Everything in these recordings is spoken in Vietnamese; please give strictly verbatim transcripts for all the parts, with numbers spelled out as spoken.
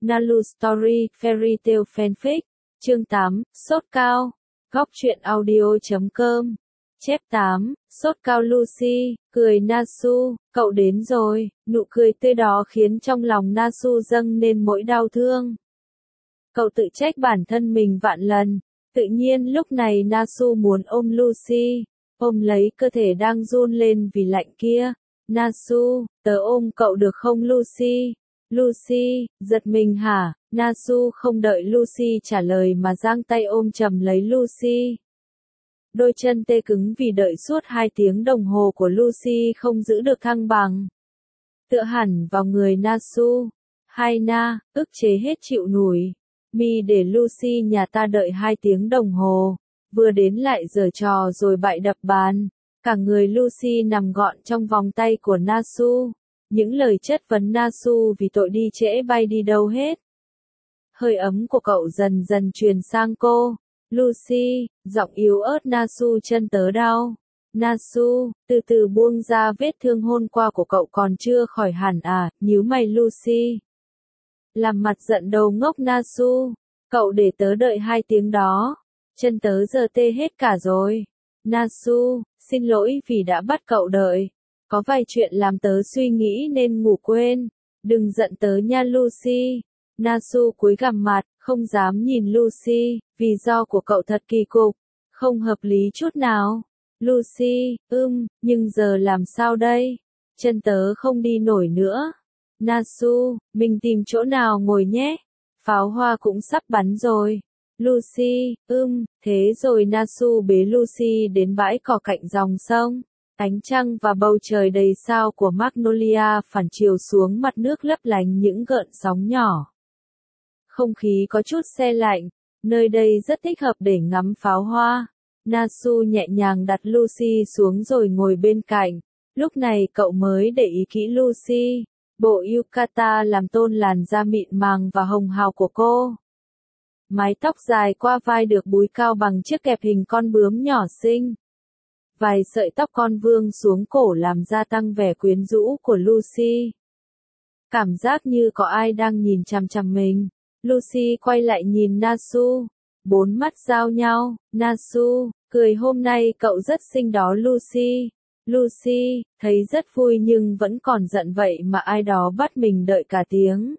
Nalu Story, Fairy Tale Fanfic, chương tám, sốt cao, góc truyện audio chấm com, chép tám, sốt cao Lucy, cười Nasu, cậu đến rồi, nụ cười tươi đó khiến trong lòng Nasu dâng lên mỗi đau thương. Cậu tự trách bản thân mình vạn lần, tự nhiên lúc này Nasu muốn ôm Lucy, ôm lấy cơ thể đang run lên vì lạnh kia. Nasu, tớ ôm cậu được không Lucy? Lucy, giật mình hả? Nasu không đợi Lucy trả lời mà giang tay ôm chầm lấy Lucy. Đôi chân tê cứng vì đợi suốt hai tiếng đồng hồ của Lucy không giữ được thăng bằng. Tựa hẳn vào người Nasu. Hai na, ức chế hết chịu nổi. Mi để Lucy nhà ta đợi hai tiếng đồng hồ. Vừa đến lại giở trò rồi bại đập bàn. Cả người Lucy nằm gọn trong vòng tay của Nasu. Những lời chất vấn Nasu vì tội đi trễ bay đi đâu hết. Hơi ấm của cậu dần dần truyền sang cô. Lucy, giọng yếu ớt Nasu chân tớ đau. Nasu, từ từ buông ra vết thương hôm qua của cậu còn chưa khỏi hẳn à, nhíu mày Lucy. Làm mặt giận đầu ngốc Nasu, cậu để tớ đợi hai tiếng đó. Chân tớ giờ tê hết cả rồi. Nasu, xin lỗi vì đã bắt cậu đợi. Có vài chuyện làm tớ suy nghĩ nên ngủ quên. Đừng giận tớ nha Lucy. Nasu cúi gằm mặt, không dám nhìn Lucy, vì do của cậu thật kỳ cục, không hợp lý chút nào. Lucy, ưm, nhưng giờ làm sao đây? Chân tớ không đi nổi nữa. Nasu, mình tìm chỗ nào ngồi nhé. Pháo hoa cũng sắp bắn rồi. Lucy, ưm, thế rồi Nasu bế Lucy đến bãi cỏ cạnh dòng sông. Ánh trăng và bầu trời đầy sao của Magnolia phản chiếu xuống mặt nước lấp lánh những gợn sóng nhỏ. Không khí có chút se lạnh, nơi đây rất thích hợp để ngắm pháo hoa. Nasu nhẹ nhàng đặt Lucy xuống rồi ngồi bên cạnh. Lúc này cậu mới để ý kỹ Lucy. Bộ yukata làm tôn làn da mịn màng và hồng hào của cô. Mái tóc dài qua vai được búi cao bằng chiếc kẹp hình con bướm nhỏ xinh. Vài sợi tóc con vương xuống cổ làm gia tăng vẻ quyến rũ của Lucy. Cảm giác như có ai đang nhìn chằm chằm mình. Lucy quay lại nhìn Nasu. Bốn mắt giao nhau. Nasu, cười hôm nay cậu rất xinh đó Lucy. Lucy, thấy rất vui nhưng vẫn còn giận vậy mà ai đó bắt mình đợi cả tiếng.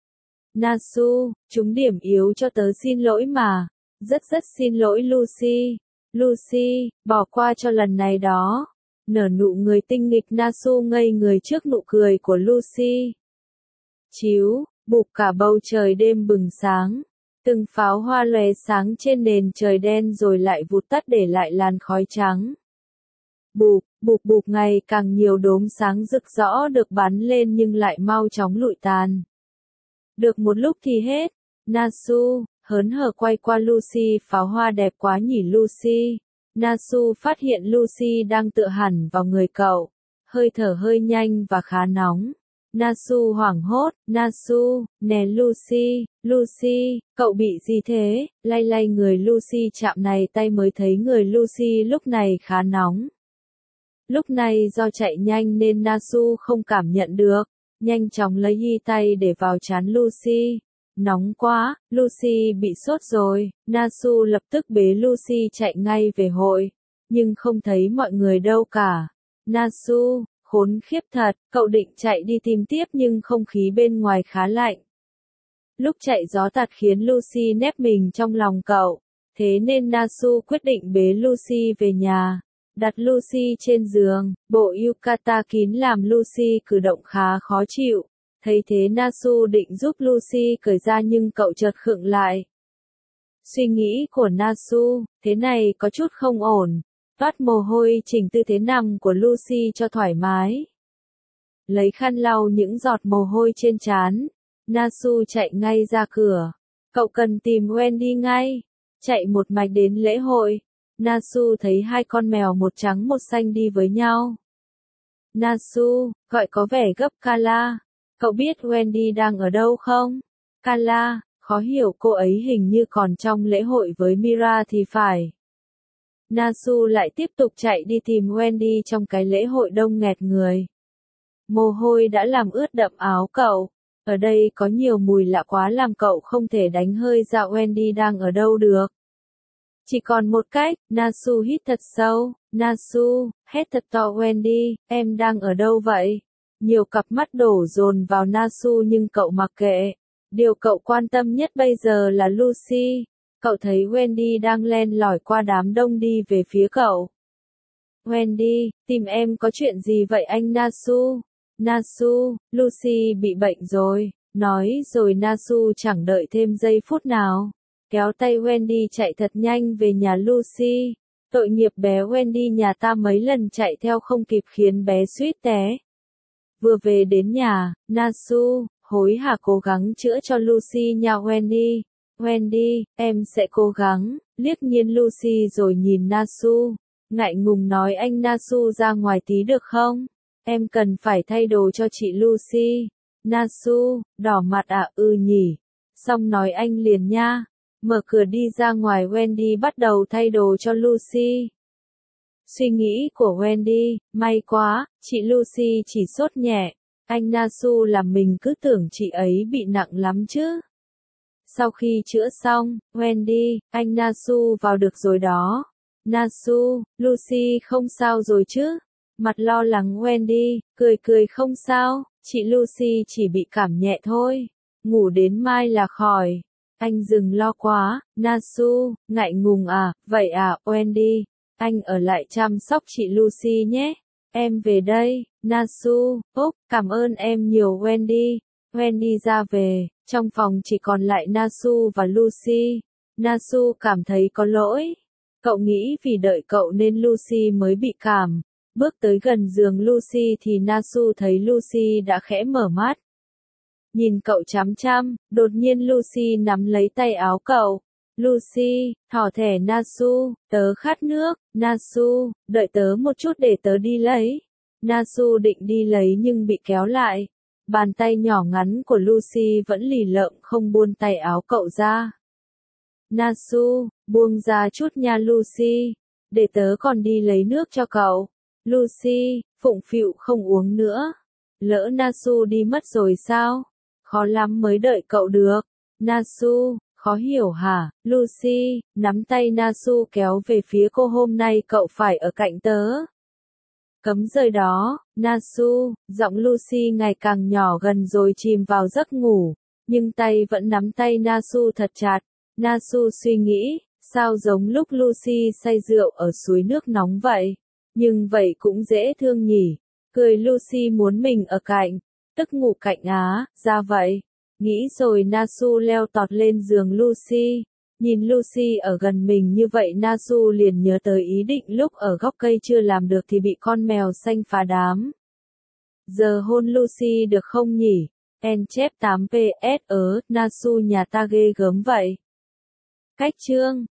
Nasu, trúng điểm yếu cho tớ xin lỗi mà. Rất rất xin lỗi Lucy. Lucy, bỏ qua cho lần này đó. Nở nụ người tinh nghịch Nasu ngây người trước nụ cười của Lucy. Chiếu, bụp cả bầu trời đêm bừng sáng. Từng pháo hoa lóe sáng trên nền trời đen rồi lại vụt tắt để lại làn khói trắng. Bụp, bụp bụp ngày càng nhiều đốm sáng rực rỡ được bắn lên nhưng lại mau chóng lụi tàn. Được một lúc thì hết. Nasu, hớn hở quay qua Lucy, pháo hoa đẹp quá nhỉ Lucy. Nasu phát hiện Lucy đang tựa hẳn vào người cậu. Hơi thở hơi nhanh và khá nóng. Nasu hoảng hốt, Nasu, nè Lucy, Lucy, cậu bị gì thế? Lay lay người Lucy chạm này tay mới thấy người Lucy lúc này khá nóng. Lúc này do chạy nhanh nên Nasu không cảm nhận được, nhanh chóng lấy y tay để vào trán Lucy. Nóng quá, Lucy bị sốt rồi, Nasu lập tức bế Lucy chạy ngay về hội, nhưng không thấy mọi người đâu cả. Nasu, khốn khiếp thật, cậu định chạy đi tìm tiếp nhưng không khí bên ngoài khá lạnh. Lúc chạy gió tạt khiến Lucy nép mình trong lòng cậu, thế nên Nasu quyết định bế Lucy về nhà. Đặt Lucy trên giường, bộ yukata kín làm Lucy cử động khá khó chịu. Thấy thế Nasu định giúp Lucy cởi ra nhưng cậu chợt khựng lại. Suy nghĩ của Nasu, thế này có chút không ổn. Toát mồ hôi chỉnh tư thế nằm của Lucy cho thoải mái. Lấy khăn lau những giọt mồ hôi trên trán. Nasu chạy ngay ra cửa. Cậu cần tìm Wendy ngay. Chạy một mạch đến lễ hội. Nasu thấy hai con mèo một trắng một xanh đi với nhau. Nasu, gọi có vẻ gấp Kala. Cậu biết Wendy đang ở đâu không? Kala, khó hiểu cô ấy hình như còn trong lễ hội với Mira thì phải. Nasu lại tiếp tục chạy đi tìm Wendy trong cái lễ hội đông nghẹt người. Mồ hôi đã làm ướt đậm áo cậu. Ở đây có nhiều mùi lạ quá làm cậu không thể đánh hơi ra Wendy đang ở đâu được. Chỉ còn một cách, Nasu hít thật sâu, Nasu, hét thật to Wendy, em đang ở đâu vậy? Nhiều cặp mắt đổ dồn vào Nasu nhưng cậu mặc kệ. Điều cậu quan tâm nhất bây giờ là Lucy. Cậu thấy Wendy đang len lỏi qua đám đông đi về phía cậu. Wendy, tìm em có chuyện gì vậy anh Nasu? Nasu, Lucy bị bệnh rồi. Nói rồi Nasu chẳng đợi thêm giây phút nào. Kéo tay Wendy chạy thật nhanh về nhà Lucy. Tội nghiệp bé Wendy nhà ta mấy lần chạy theo không kịp khiến bé suýt té. Vừa về đến nhà, Nasu, hối hả cố gắng chữa cho Lucy nha Wendy. Wendy, em sẽ cố gắng, liếc nhìn Lucy rồi nhìn Nasu. Ngại ngùng nói anh Nasu ra ngoài tí được không? Em cần phải thay đồ cho chị Lucy. Nasu, đỏ mặt à ừ nhỉ. Xong nói anh liền nha. Mở cửa đi ra ngoài Wendy bắt đầu thay đồ cho Lucy. Suy nghĩ của Wendy, may quá, chị Lucy chỉ sốt nhẹ. Anh Nasu làm mình cứ tưởng chị ấy bị nặng lắm chứ. Sau khi chữa xong, Wendy, anh Nasu vào được rồi đó. Nasu, Lucy không sao rồi chứ? Mặt lo lắng Wendy, cười cười không sao, chị Lucy chỉ bị cảm nhẹ thôi. Ngủ đến mai là khỏi. Anh dừng lo quá, Nasu, ngại ngùng à, vậy à, Wendy, anh ở lại chăm sóc chị Lucy nhé. Em về đây, Nasu, úp, cảm ơn em nhiều Wendy. Wendy ra về, trong phòng chỉ còn lại Nasu và Lucy. Nasu cảm thấy có lỗi. Cậu nghĩ vì đợi cậu nên Lucy mới bị cảm. Bước tới gần giường Lucy thì Nasu thấy Lucy đã khẽ mở mắt. Nhìn cậu chăm chăm, đột nhiên Lucy nắm lấy tay áo cậu. Lucy, thỏ thẻ Nasu, tớ khát nước, Nasu, đợi tớ một chút để tớ đi lấy. Nasu định đi lấy nhưng bị kéo lại. Bàn tay nhỏ ngắn của Lucy vẫn lì lợm không buông tay áo cậu ra. Nasu, buông ra chút nha Lucy, để tớ còn đi lấy nước cho cậu. Lucy, phụng phịu không uống nữa. Lỡ Nasu đi mất rồi sao? Khó lắm mới đợi cậu được. Nasu, khó hiểu hả? Lucy, nắm tay Nasu kéo về phía cô hôm nay cậu phải ở cạnh tớ. Cấm rời đó, Nasu, giọng Lucy ngày càng nhỏ gần rồi chìm vào giấc ngủ, nhưng tay vẫn nắm tay Nasu thật chặt. Nasu suy nghĩ, sao giống lúc Lucy say rượu ở suối nước nóng vậy? Nhưng vậy cũng dễ thương nhỉ. Cười Lucy muốn mình ở cạnh, tức ngủ cạnh á, ra vậy. Nghĩ rồi Nasu leo tọt lên giường Lucy. Nhìn Lucy ở gần mình như vậy Nasu liền nhớ tới ý định lúc ở góc cây chưa làm được thì bị con mèo xanh phá đám. Giờ hôn Lucy được không nhỉ? En chép tám ps ớ, Nasu nhà ta ghê gớm vậy. Cách chương